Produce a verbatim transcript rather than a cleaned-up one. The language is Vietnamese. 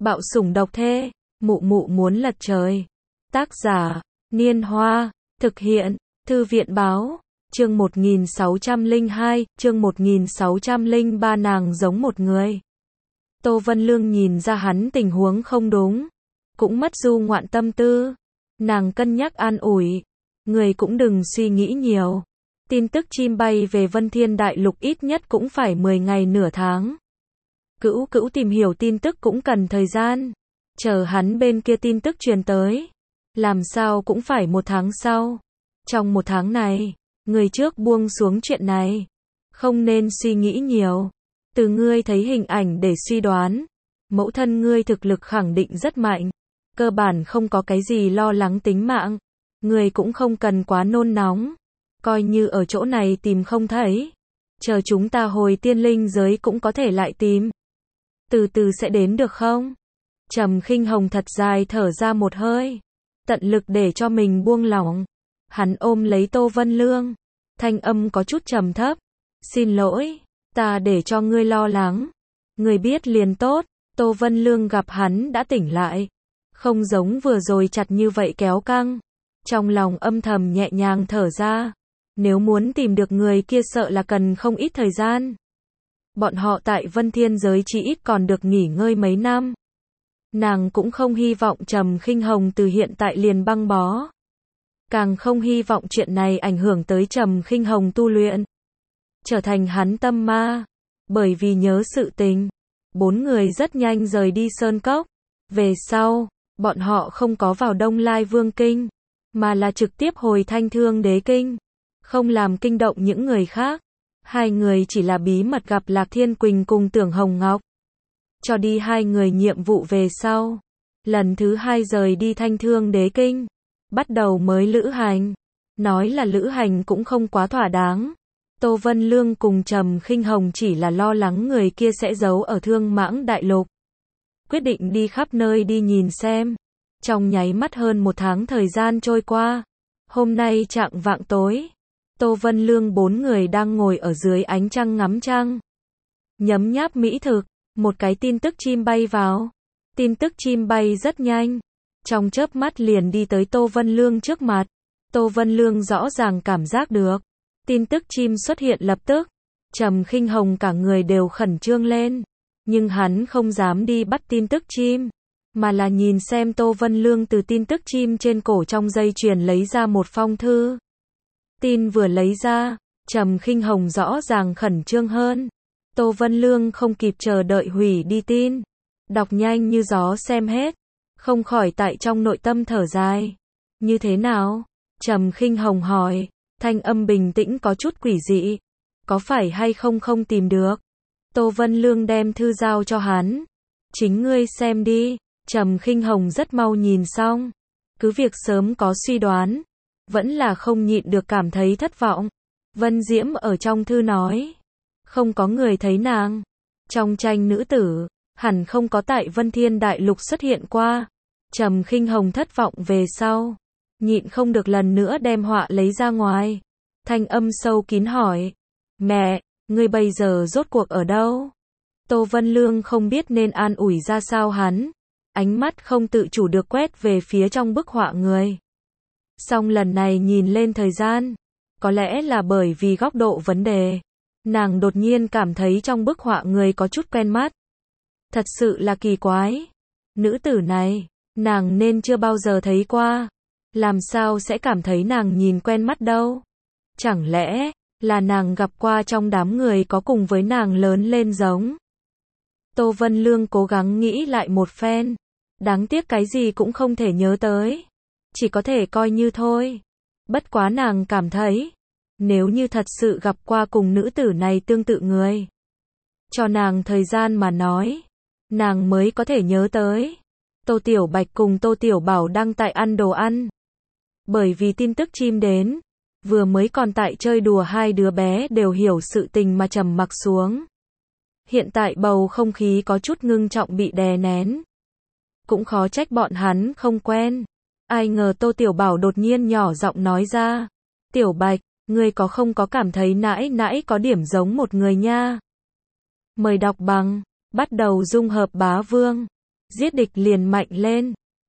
Bạo sủng độc thê, mụ mụ muốn lật trời. Tác giả, Niên Hoa, thực hiện, Thư viện báo, chương một nghìn sáu trăm lẻ hai, chương một nghìn sáu trăm lẻ ba nàng giống một người. Tô Vân Lương nhìn ra hắn tình huống không đúng, cũng mất du ngoạn tâm tư. Nàng cân nhắc an ủi, người cũng đừng suy nghĩ nhiều. Tin tức chim bay về Vân Thiên Đại Lục ít nhất cũng phải mười ngày nửa tháng. Cữu cữu tìm hiểu tin tức cũng cần thời gian. Chờ hắn bên kia tin tức truyền tới, làm sao cũng phải một tháng sau. Trong một tháng này, người trước buông xuống chuyện này. Không nên suy nghĩ nhiều. Từ ngươi thấy hình ảnh để suy đoán, mẫu thân ngươi thực lực khẳng định rất mạnh. Cơ bản không có cái gì lo lắng tính mạng. Ngươi cũng không cần quá nôn nóng. Coi như ở chỗ này tìm không thấy, chờ chúng ta hồi tiên linh giới cũng có thể lại tìm. Từ từ sẽ đến được không? Trầm Khinh Hồng thật dài thở ra một hơi, tận lực để cho mình buông lỏng. Hắn ôm lấy Tô Vân Lương, thanh âm có chút trầm thấp. Xin lỗi, ta để cho ngươi lo lắng. Ngươi biết liền tốt. Tô Vân Lương gặp hắn đã tỉnh lại, không giống vừa rồi chặt như vậy kéo căng. Trong lòng âm thầm nhẹ nhàng thở ra. Nếu muốn tìm được người kia sợ là cần không ít thời gian. Bọn họ tại Vân Thiên giới chỉ ít còn được nghỉ ngơi mấy năm. Nàng cũng không hy vọng Trầm Khinh Hồng từ hiện tại liền băng bó. Càng không hy vọng chuyện này ảnh hưởng tới Trầm Khinh Hồng tu luyện, trở thành hắn tâm ma. Bởi vì nhớ sự tình, bốn người rất nhanh rời đi Sơn Cốc. Về sau, bọn họ không có vào Đông Lai Vương Kinh, mà là trực tiếp hồi Thanh Thương Đế Kinh. Không làm kinh động những người khác. Hai người chỉ là bí mật gặp Lạc Thiên Quỳnh cùng Tưởng Hồng Ngọc. Cho đi hai người nhiệm vụ về sau. Lần thứ hai rời đi Thanh Thương Đế Kinh. Bắt đầu mới lữ hành. Nói là lữ hành cũng không quá thỏa đáng. Tô Vân Lương cùng Trầm Khinh Hồng chỉ là lo lắng người kia sẽ giấu ở Thương Mãng Đại Lục. Quyết định đi khắp nơi đi nhìn xem. Trong nháy mắt hơn một tháng thời gian trôi qua. Hôm nay chạng vạng tối, Tô Vân Lương bốn người đang ngồi ở dưới ánh trăng ngắm trăng, nhấm nháp mỹ thực. Một cái tin tức chim bay vào. Tin tức chim bay rất nhanh, trong chớp mắt liền đi tới Tô Vân Lương trước mặt. Tô Vân Lương rõ ràng cảm giác được tin tức chim xuất hiện lập tức. Trầm Khinh Hồng cả người đều khẩn trương lên, nhưng hắn không dám đi bắt tin tức chim, mà là nhìn xem Tô Vân Lương từ tin tức chim trên cổ trong dây chuyền lấy ra một phong thư. Tin vừa lấy ra, Trầm Khinh Hồng rõ ràng khẩn trương hơn. Tô Vân Lương không kịp chờ đợi hủy đi tin, đọc nhanh như gió xem hết, không khỏi tại trong nội tâm thở dài. Như thế nào? Trầm Khinh Hồng hỏi, thanh âm bình tĩnh có chút quỷ dị. Có phải hay không không tìm được? Tô Vân Lương đem thư giao cho hắn. Chính ngươi xem đi. Trầm Khinh Hồng rất mau nhìn xong, cứ việc sớm có suy đoán, vẫn là không nhịn được cảm thấy thất vọng. Vân Diễm ở trong thư nói, không có người thấy nàng. Trong tranh nữ tử, hẳn không có tại Vân Thiên Đại Lục xuất hiện qua. Trầm Khinh Hồng thất vọng về sau, nhịn không được lần nữa đem họa lấy ra ngoài. Thanh âm sâu kín hỏi, mẹ, ngươi bây giờ rốt cuộc ở đâu? Tô Vân Lương không biết nên an ủi ra sao hắn. Ánh mắt không tự chủ được quét về phía trong bức họa người. Song lần này nhìn lên thời gian, có lẽ là bởi vì góc độ vấn đề, nàng đột nhiên cảm thấy trong bức họa người có chút quen mắt. Thật sự là kỳ quái. Nữ tử này, nàng nên chưa bao giờ thấy qua. Làm sao sẽ cảm thấy nàng nhìn quen mắt đâu? Chẳng lẽ là nàng gặp qua trong đám người có cùng với nàng lớn lên giống? Tô Vân Lương cố gắng nghĩ lại một phen. Đáng tiếc cái gì cũng không thể nhớ tới. Chỉ có thể coi như thôi. Bất quá nàng cảm thấy, nếu như thật sự gặp qua cùng nữ tử này tương tự người, cho nàng thời gian mà nói, nàng mới có thể nhớ tới. Tô Tiểu Bạch cùng Tô Tiểu Bảo đang tại ăn đồ ăn. Bởi vì tin tức chim đến, vừa mới còn tại chơi đùa hai đứa bé đều hiểu sự tình mà trầm mặc xuống. Hiện tại bầu không khí có chút ngưng trọng bị đè nén. Cũng khó trách bọn hắn không quen. Ai ngờ Tô Tiểu Bảo đột nhiên nhỏ giọng nói ra, Tiểu Bạch, ngươi có không có cảm thấy nãi nãi có điểm giống một người nha? Mời đọc bằng, bắt đầu dung hợp bá vương. Giết địch liền mạnh lên.